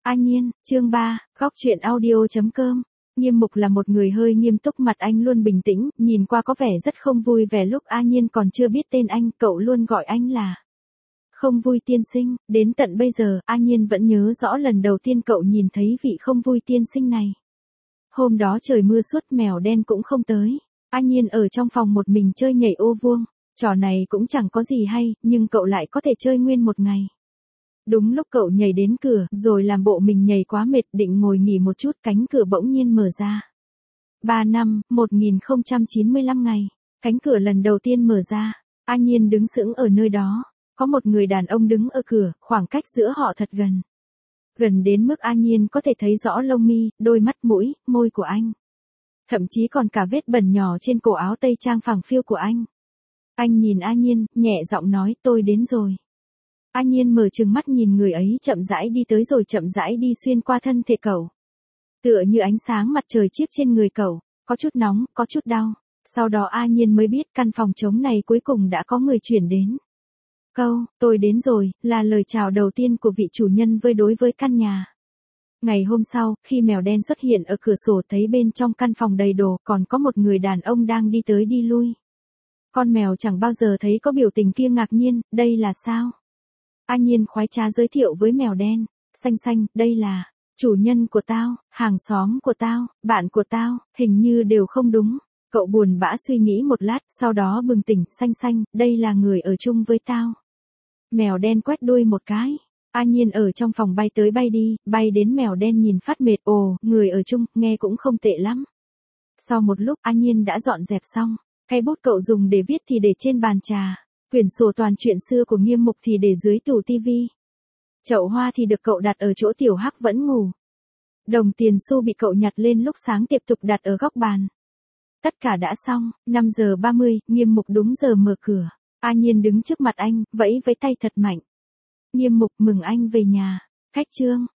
A Nhiên, chương 3, góc truyện audio.com. Nghiêm Mục là một người hơi nghiêm túc, mặt anh luôn bình tĩnh, nhìn qua có vẻ rất không vui vẻ. Lúc A Nhiên còn chưa biết tên anh, cậu luôn gọi anh là Không Vui tiên sinh. Đến tận bây giờ, A Nhiên vẫn nhớ rõ lần đầu tiên cậu nhìn thấy vị Không Vui tiên sinh này. Hôm đó trời mưa suốt, mèo đen cũng không tới. A Nhiên ở trong phòng một mình chơi nhảy ô vuông. Trò này cũng chẳng có gì hay, nhưng cậu lại có thể chơi nguyên một ngày. Đúng lúc cậu nhảy đến cửa, rồi làm bộ mình nhảy quá mệt định ngồi nghỉ một chút, cánh cửa bỗng nhiên mở ra. 3 năm, 1095 ngày. Cánh cửa lần đầu tiên mở ra, A Nhiên đứng sững ở nơi đó. Có một người đàn ông đứng ở cửa, khoảng cách giữa họ thật gần. Gần đến mức A Nhiên có thể thấy rõ lông mi, đôi mắt, mũi, môi của anh. Thậm chí còn cả vết bẩn nhỏ trên cổ áo tây trang phẳng phiu của anh. Anh nhìn A Nhiên, nhẹ giọng nói, tôi đến rồi. A Nhiên mở trừng mắt nhìn người ấy chậm rãi đi tới rồi chậm rãi đi xuyên qua thân thể cậu. Tựa như ánh sáng mặt trời chiếc trên người cậu, có chút nóng, có chút đau. Sau đó A Nhiên mới biết căn phòng trống này cuối cùng đã có người chuyển đến. Câu, tôi đến rồi, là lời chào đầu tiên của vị chủ nhân đối với căn nhà. Ngày hôm sau, khi mèo đen xuất hiện ở cửa sổ, thấy bên trong căn phòng đầy đồ, còn có một người đàn ông đang đi tới đi lui. Con mèo chẳng bao giờ thấy có biểu tình kia ngạc nhiên, đây là sao? A Nhiên khoái trá giới thiệu với mèo đen, xanh xanh, đây là chủ nhân của tao, hàng xóm của tao, bạn của tao, hình như đều không đúng. Cậu buồn bã suy nghĩ một lát, sau đó bừng tỉnh, xanh xanh, đây là người ở chung với tao. Mèo đen quét đuôi một cái. A Nhiên ở trong phòng bay tới bay đi, bay đến mèo đen nhìn phát mệt, ồ, người ở chung, nghe cũng không tệ lắm. Sau một lúc A Nhiên đã dọn dẹp xong, cây bút cậu dùng để viết thì để trên bàn trà. Quyển sổ toàn chuyện xưa của Nghiêm Mục thì để dưới tủ tivi. Chậu hoa thì được cậu đặt ở chỗ Tiểu Hắc vẫn ngủ. Đồng tiền xu bị cậu nhặt lên lúc sáng tiếp tục đặt ở góc bàn. Tất cả đã xong, 5 giờ 30, Nghiêm Mục đúng giờ mở cửa. A Nhiên đứng trước mặt anh, vẫy tay thật mạnh. Nghiêm Mục, mừng anh về nhà. Khách trương,